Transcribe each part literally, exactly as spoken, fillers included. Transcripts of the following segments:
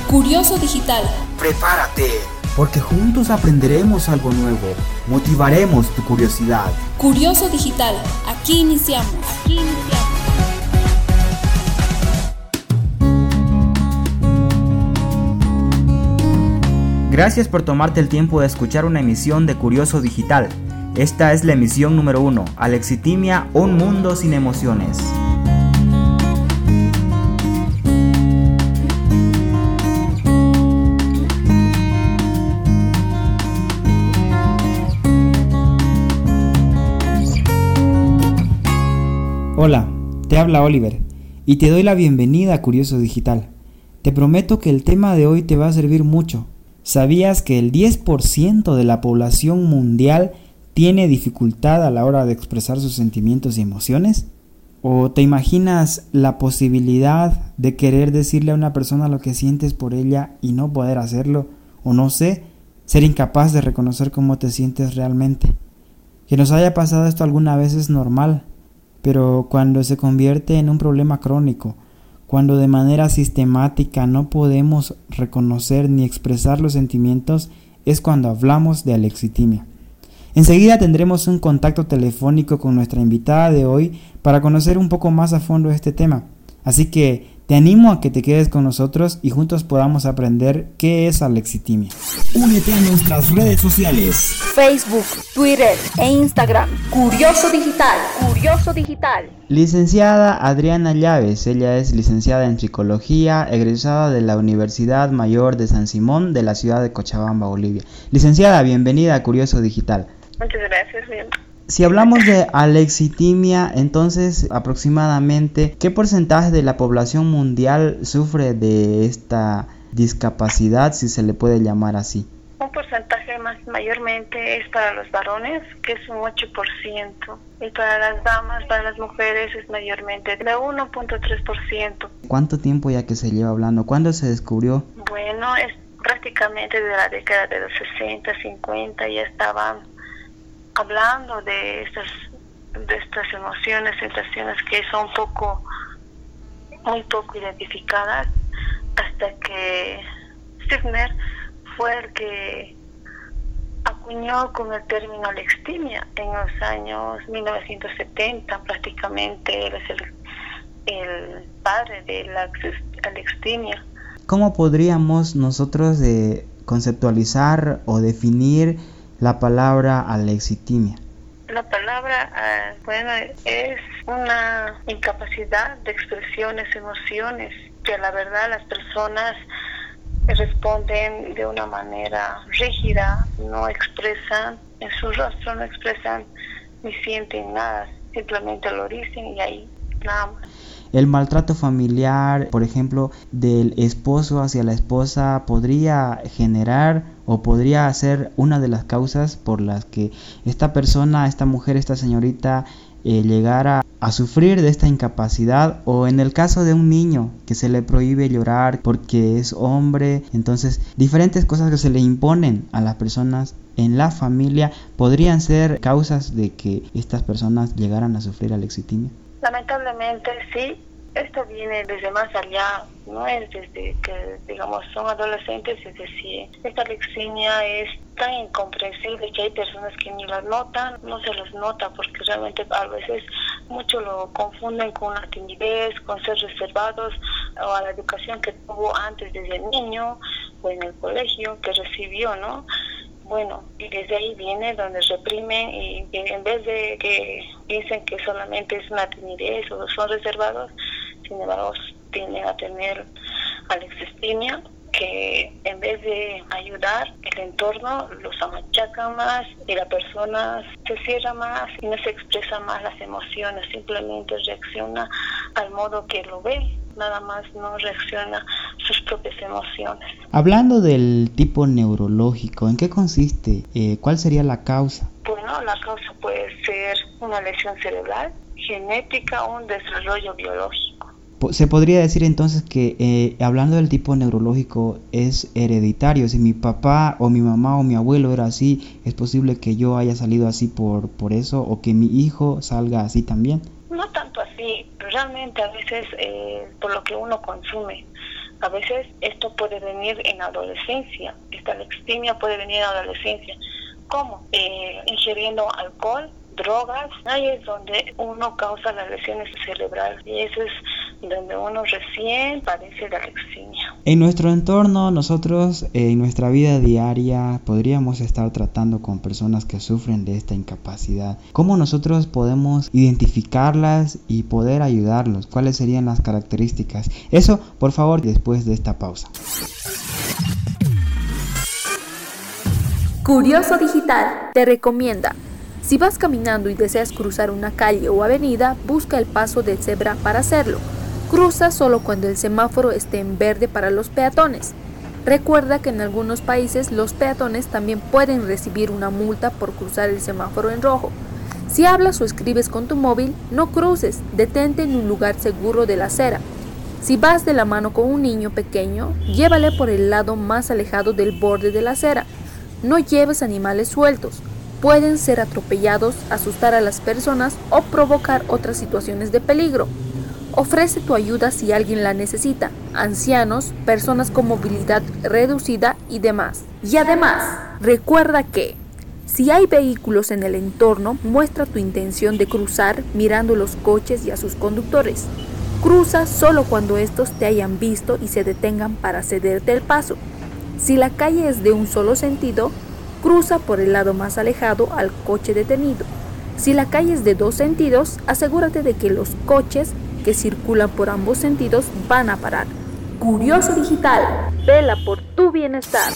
Curioso Digital. Prepárate, porque juntos aprenderemos algo nuevo, motivaremos tu curiosidad. Curioso Digital, aquí iniciamos. Aquí iniciamos. Gracias por tomarte el tiempo de escuchar una emisión de Curioso Digital. Esta es la emisión número uno, Alexitimia, un mundo sin emociones. Hola, te habla Oliver y te doy la bienvenida a Curioso Digital. Te prometo que el tema de hoy te va a servir mucho. ¿Sabías que el diez por ciento de la población mundial tiene dificultad a la hora de expresar sus sentimientos y emociones? ¿O te imaginas la posibilidad de querer decirle a una persona lo que sientes por ella y no poder hacerlo? O no sé, ser incapaz de reconocer cómo te sientes realmente. Que nos haya pasado esto alguna vez es normal, pero cuando se convierte en un problema crónico, cuando de manera sistemática no podemos reconocer ni expresar los sentimientos, es cuando hablamos de alexitimia. Enseguida tendremos un contacto telefónico con nuestra invitada de hoy para conocer un poco más a fondo este tema. Así que te animo a que te quedes con nosotros y juntos podamos aprender qué es alexitimia. Únete a nuestras redes sociales: Facebook, Twitter e Instagram. Curioso Digital. Curioso Digital. Licenciada Adriana Llaves, ella es licenciada en Psicología, egresada de la Universidad Mayor de San Simón de la ciudad de Cochabamba, Bolivia. Licenciada, bienvenida a Curioso Digital. Muchas gracias, bien. Si hablamos de alexitimia, entonces aproximadamente, ¿qué porcentaje de la población mundial sufre de esta discapacidad, si se le puede llamar así? Un porcentaje más mayormente es para los varones, que es un ocho por ciento, y para las damas, para las mujeres es mayormente de uno punto tres por ciento. ¿Cuánto tiempo ya que se lleva hablando? ¿Cuándo se descubrió? Bueno, es prácticamente de la década de los sesenta, cincuenta, ya estaban hablando de estas de estas emociones, sensaciones que son poco, muy poco identificadas, hasta que Stigner fue el que acuñó con el término alexitimia en los años mil novecientos setenta, prácticamente él es el, el padre de la alexitimia. ¿Cómo podríamos nosotros de conceptualizar o definir la palabra alexitimia? La palabra, uh, bueno, es una incapacidad de expresiones, emociones, que la verdad las personas responden de una manera rígida, no expresan, en su rostro no expresan ni sienten nada, simplemente lo dicen y ahí nada más. El maltrato familiar, por ejemplo, del esposo hacia la esposa, podría generar o podría ser una de las causas por las que esta persona, esta mujer, esta señorita eh, llegara a sufrir de esta incapacidad. O en el caso de un niño que se le prohíbe llorar porque es hombre, entonces diferentes cosas que se le imponen a las personas en la familia podrían ser causas de que estas personas llegaran a sufrir alexitimia. Lamentablemente sí, esto viene desde más allá, no es desde que, digamos, son adolescentes, es decir, esta aleximia es tan incomprensible que hay personas que ni la notan, no se les nota, porque realmente a veces mucho lo confunden con una timidez, con ser reservados, o a la educación que tuvo antes desde niño, o en el colegio que recibió, ¿no? Bueno, y desde ahí viene donde reprimen y, y en vez de que dicen que solamente es una timidez o son reservados, sin embargo tienden a tener alexitimia, que en vez de ayudar el entorno los amachacan más y la persona se cierra más y no se expresa más las emociones, simplemente reacciona al modo que lo ve, nada más no reacciona sus propias emociones. Hablando del tipo neurológico, ¿en qué consiste? Eh, ¿Cuál sería la causa? Bueno, la causa puede ser una lesión cerebral, genética o un desarrollo biológico. Se podría decir entonces que eh, hablando del tipo neurológico es hereditario. Si mi papá o mi mamá o mi abuelo era así, ¿es posible que yo haya salido así por, por eso o que mi hijo salga así también? No tanto así, realmente a veces eh, por lo que uno consume. A veces esto puede venir en adolescencia, esta lexemia puede venir en adolescencia. ¿Cómo? Eh, ingiriendo alcohol, drogas, ahí es donde uno causa las lesiones cerebrales y eso es donde uno recién padece la lexemia. En nuestro entorno, nosotros eh, en nuestra vida diaria podríamos estar tratando con personas que sufren de esta incapacidad. ¿Cómo nosotros podemos identificarlas y poder ayudarlos? ¿Cuáles serían las características? Eso, por favor, después de esta pausa. Curioso Digital te recomienda: si vas caminando y deseas cruzar una calle o avenida, busca el paso de cebra para hacerlo. Cruza solo cuando el semáforo esté en verde para los peatones. Recuerda que en algunos países los peatones también pueden recibir una multa por cruzar el semáforo en rojo. Si hablas o escribes con tu móvil, no cruces, detente en un lugar seguro de la acera. Si vas de la mano con un niño pequeño, llévale por el lado más alejado del borde de la acera. No lleves animales sueltos. Pueden ser atropellados, asustar a las personas o provocar otras situaciones de peligro. Ofrece tu ayuda si alguien la necesita, ancianos, personas con movilidad reducida y demás. Y además, recuerda que si hay vehículos en el entorno, muestra tu intención de cruzar mirando los coches y a sus conductores. Cruza solo cuando estos te hayan visto y se detengan para cederte el paso. Si la calle es de un solo sentido, cruza por el lado más alejado al coche detenido. Si la calle es de dos sentidos, asegúrate de que los coches que circulan por ambos sentidos van a parar. Curioso Digital, vela por tu bienestar.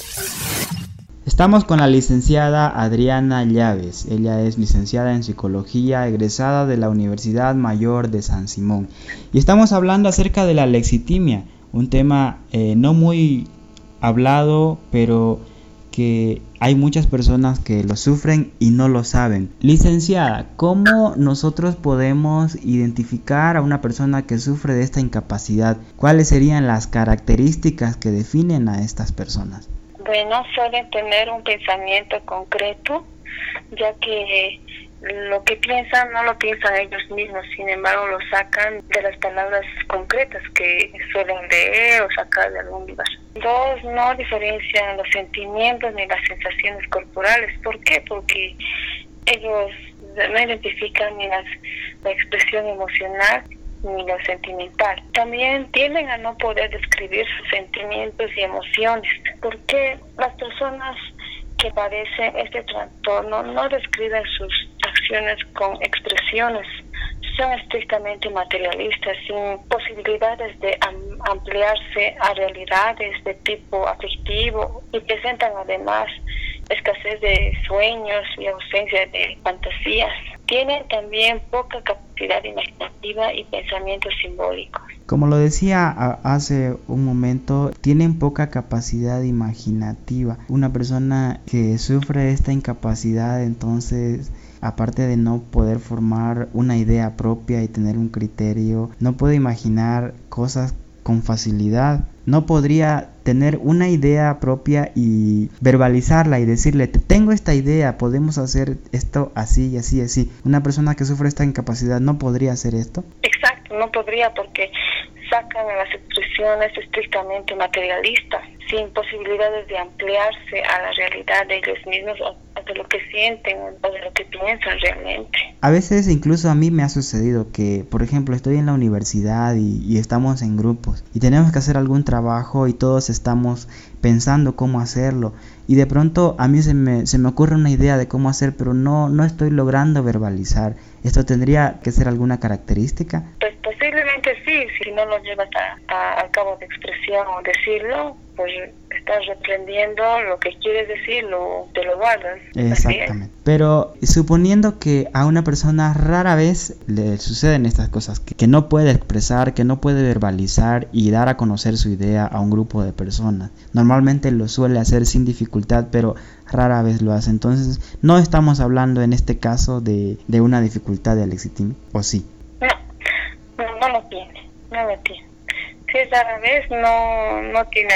Estamos con la licenciada Adriana Llaves. Ella es licenciada en Psicología, egresada de la Universidad Mayor de San Simón. Y estamos hablando acerca de la lexitimia, un tema eh, no muy hablado, pero que hay muchas personas que lo sufren y no lo saben. Licenciada, ¿cómo nosotros podemos identificar a una persona que sufre de esta incapacidad? ¿Cuáles serían las características que definen a estas personas? Bueno, suelen tener un pensamiento concreto, ya que lo que piensan no lo piensan ellos mismos, sin embargo lo sacan de las palabras concretas que suelen leer o sacar de algún lugar. Dos, no diferencian los sentimientos ni las sensaciones corporales. ¿Por qué? Porque ellos no identifican ni las, la expresión emocional ni lo sentimental. También tienden a no poder describir sus sentimientos y emociones, porque las personas que padecen este trastorno no describen sus acciones con expresiones, son estrictamente materialistas, sin posibilidades de am- ampliarse a realidades de tipo afectivo, y presentan además escasez de sueños y ausencia de fantasías. Tienen también poca capacidad imaginativa y pensamientos simbólicos. Como lo decía hace un momento, tienen poca capacidad imaginativa. Una persona que sufre esta incapacidad, entonces, aparte de no poder formar una idea propia y tener un criterio, no puede imaginar cosas con facilidad. No podría tener una idea propia y verbalizarla y decirle: tengo esta idea, podemos hacer esto así y así y así. Una persona que sufre esta incapacidad no podría hacer esto. Exacto, no podría, porque sacan las expresiones estrictamente materialistas, sin posibilidades de ampliarse a la realidad de ellos mismos o de lo que sienten o de lo que piensan realmente. A veces incluso a mí me ha sucedido que, por ejemplo, estoy en la universidad y, y estamos en grupos y tenemos que hacer algún trabajo y todos estamos pensando cómo hacerlo, y de pronto a mí se me, se me ocurre una idea de cómo hacer, pero no, no estoy logrando verbalizar. ¿Esto tendría que ser alguna característica? Pues posiblemente sí, si no lo llevas a, a, al cabo de expresión o decirlo, pues estás reprendiendo lo que quieres decir, lo, te lo guardas. Exactamente. Pero suponiendo que a una persona rara vez le suceden estas cosas, que, que no puede expresar, que no puede verbalizar y dar a conocer su idea a un grupo de personas. Normalmente lo suele hacer sin dificultad, pero rara vez lo hace. Entonces, no estamos hablando en este caso de, de una dificultad de alexitimia, ¿o sí? No, no, no lo tiene, no lo tiene. Si es rara vez, no, no tiene alexithymia.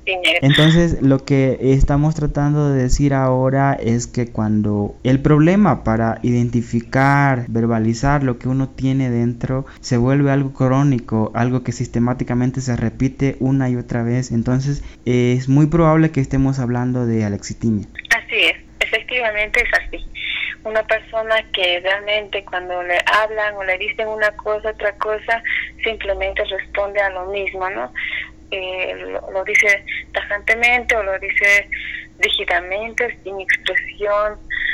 alexitimia. Entonces, lo que estamos tratando de decir ahora es que cuando el problema para identificar, verbalizar lo que uno tiene dentro se vuelve algo crónico, algo que sistemáticamente se repite una y otra vez, entonces es muy probable que estemos hablando de alexitimia. Así es, efectivamente es así. Una persona que realmente cuando le hablan o le dicen una cosa, otra cosa, simplemente responde a lo mismo, ¿no? Eh, lo, lo dice tajantemente o lo dice rígidamente, sin expresión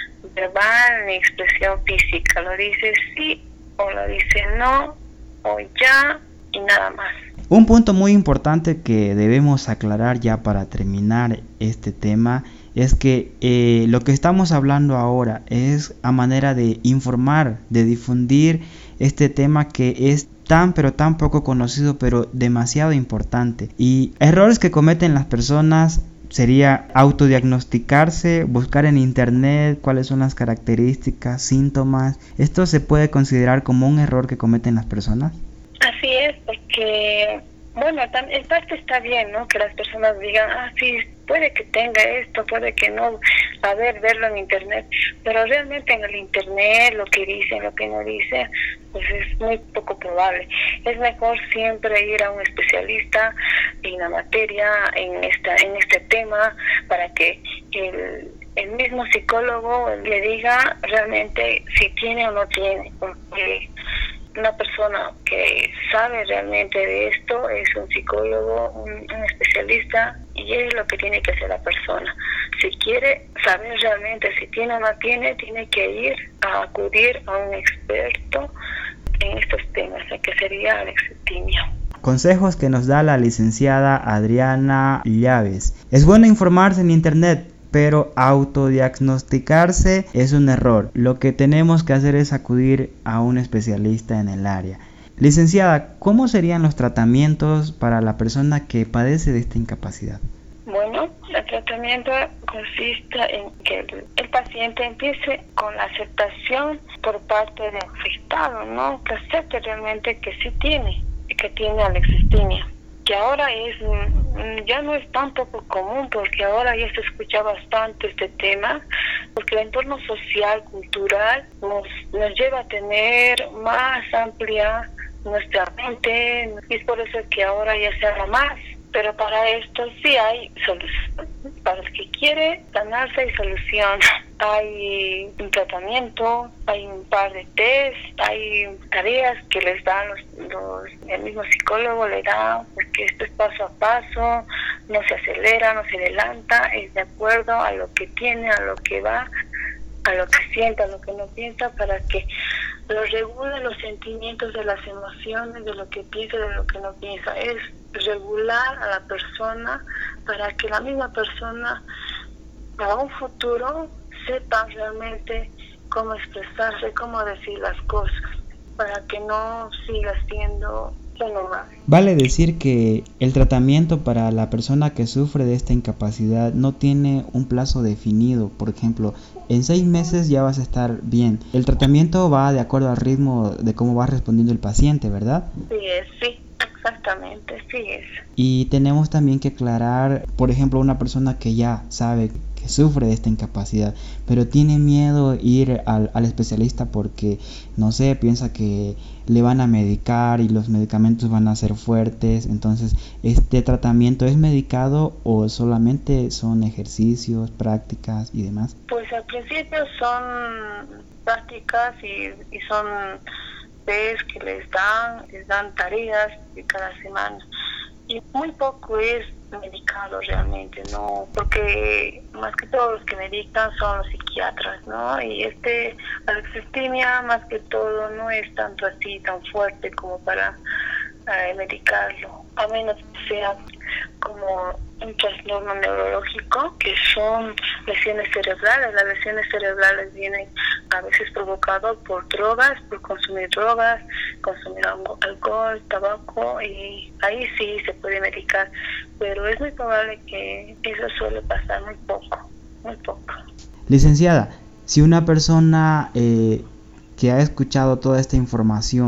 verbal ni expresión física. Lo dice sí o lo dice no o ya y nada más. Un punto muy importante que debemos aclarar ya para terminar este tema es que eh, lo que estamos hablando ahora es a manera de informar, de difundir este tema que es tan pero tan poco conocido pero demasiado importante. Y errores que cometen las personas sería autodiagnosticarse, buscar en internet cuáles son las características, síntomas. ¿Esto se puede considerar como un error que cometen las personas? Así es, porque, bueno, en parte está bien, ¿no? Que las personas digan, ah, sí, puede que tenga esto, puede que no, a ver, verlo en internet, pero realmente en el internet lo que dice, lo que no dice, pues es muy poco probable. Es mejor siempre ir a un especialista en la materia, en esta, en este tema, para que el, el mismo psicólogo le diga realmente si tiene o no tiene, porque una persona que sabe realmente de esto es un psicólogo, un, un especialista, y es lo que tiene que hacer la persona. Si quiere saber realmente si tiene o no tiene, tiene que ir a acudir a un experto en estos temas, que sería alexitimia. Consejos que nos da la licenciada Adriana Llaves. Es bueno informarse en internet, pero autodiagnosticarse es un error. Lo que tenemos que hacer es acudir a un especialista en el área. Licenciada, ¿cómo serían los tratamientos para la persona que padece de esta incapacidad? Bueno, el tratamiento consiste en que el, el paciente empiece con la aceptación por parte del afectado, ¿no? Que acepte realmente que sí tiene, que tiene alexitimia. Que ahora es ya no es tan poco común, porque ahora ya se escucha bastante este tema, porque el entorno social, cultural nos, nos lleva a tener más amplia nuestra mente, y es por eso que ahora ya se habla más. Pero para esto sí hay solución. Para el que quiere sanarse hay solución. Hay un tratamiento, hay un par de test, hay tareas que les dan los, los, el mismo psicólogo le da, porque esto es paso a paso, no se acelera, no se adelanta, es de acuerdo a lo que tiene, a lo que va, a lo que siente, a lo que no piensa, para que lo regule los sentimientos de las emociones, de lo que piensa, de lo que no piensa. Es regular a la persona para que la misma persona para un futuro sepa realmente cómo expresarse, cómo decir las cosas, para que no siga siendo normal. Vale decir que el tratamiento para la persona que sufre de esta incapacidad no tiene un plazo definido. Por ejemplo, en seis meses ya vas a estar bien. El tratamiento va de acuerdo al ritmo de cómo va respondiendo el paciente, ¿verdad? Sí, es, sí. Exactamente, sí es. Y tenemos también que aclarar, por ejemplo, una persona que ya sabe que sufre de esta incapacidad, pero tiene miedo ir al, al especialista porque, no sé, piensa que le van a medicar y los medicamentos van a ser fuertes. Entonces, ¿este tratamiento es medicado o solamente son ejercicios, prácticas y demás? Pues al principio son prácticas y, y son test que les dan, les dan tareas de cada semana, y muy poco es medicado realmente, ¿no? Porque más que todo los que medican son los psiquiatras, ¿no? Y este alexitimia más que todo no es tanto así tan fuerte como para eh, medicarlo, a menos que sea como un trastorno neurológico, que son lesiones cerebrales. Las lesiones cerebrales vienen a veces provocadas por drogas, por consumir drogas, consumir alcohol, tabaco, y ahí sí se puede medicar, pero es muy probable que eso suele pasar muy poco, muy poco. Licenciada, si una persona eh, que ha escuchado toda esta información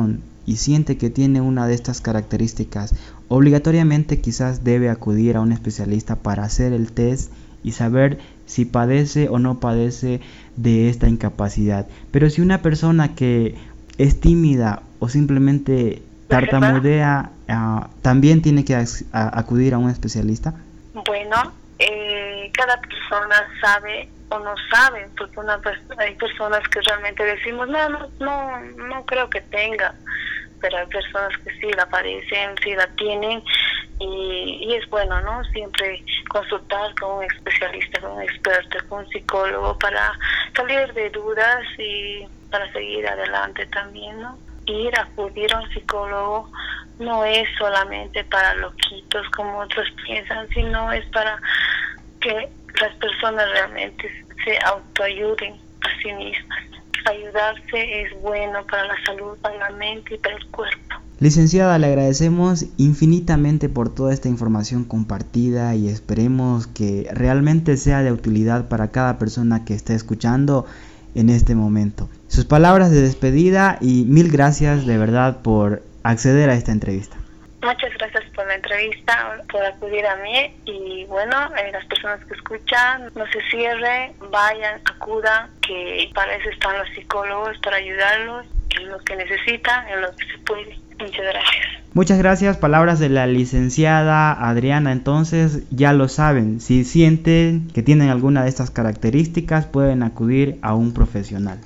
y siente que tiene una de estas características, obligatoriamente quizás debe acudir a un especialista para hacer el test y saber si padece o no padece de esta incapacidad. Pero si una persona que es tímida o simplemente tartamudea, uh, ¿también tiene que ac- a acudir a un especialista? Bueno, eh, cada persona sabe o no sabe, porque una hay personas que realmente decimos, no, no, no, no creo que tenga, pero hay personas que sí la padecen, sí la tienen, y, y es bueno, ¿no? Siempre consultar con un especialista, con un experto, con un psicólogo para salir de dudas y para seguir adelante también, ¿no? Ir a acudir a un psicólogo no es solamente para loquitos como otros piensan, sino es para que las personas realmente se autoayuden a sí mismas. Ayudarse es bueno para la salud, para la mente y para el cuerpo. Licenciada, le agradecemos infinitamente por toda esta información compartida y esperemos que realmente sea de utilidad para cada persona que esté escuchando en este momento. Sus palabras de despedida y mil gracias de verdad por acceder a esta entrevista. Muchas gracias por la entrevista, por acudir a mí y bueno, eh, las personas que escuchan, no se cierren, vayan, acudan, que para eso están los psicólogos, para ayudarlos en lo que necesitan, en lo que se puede. Muchas gracias. Muchas gracias, palabras de la licenciada Adriana. Entonces ya lo saben, si sienten que tienen alguna de estas características pueden acudir a un profesional.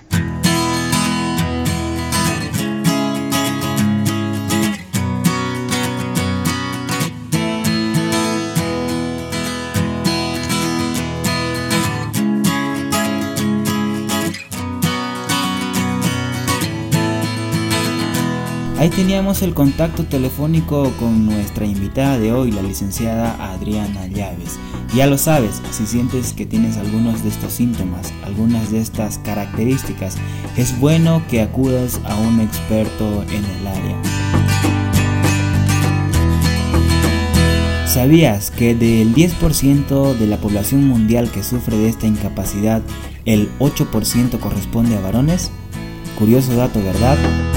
Ahí teníamos el contacto telefónico con nuestra invitada de hoy, la licenciada Adriana Llaves. Ya lo sabes, si sientes que tienes algunos de estos síntomas, algunas de estas características, es bueno que acudas a un experto en el área. ¿Sabías que del diez por ciento de la población mundial que sufre de esta incapacidad, el ocho por ciento corresponde a varones? Curioso dato, ¿verdad?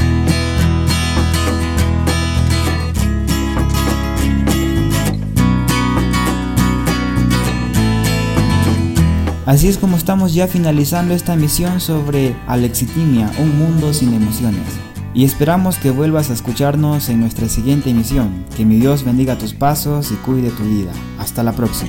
Así es como estamos ya finalizando esta emisión sobre alexitimia, un mundo sin emociones. Y esperamos que vuelvas a escucharnos en nuestra siguiente emisión. Que mi Dios bendiga tus pasos y cuide tu vida. Hasta la próxima.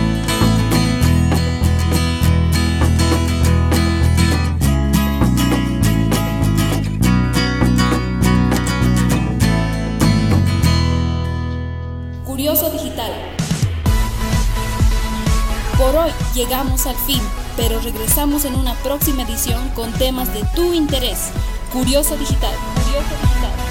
Curioso Digital. Por hoy llegamos al fin, pero regresamos en una próxima edición con temas de tu interés. Curioso Digital. Curioso Digital.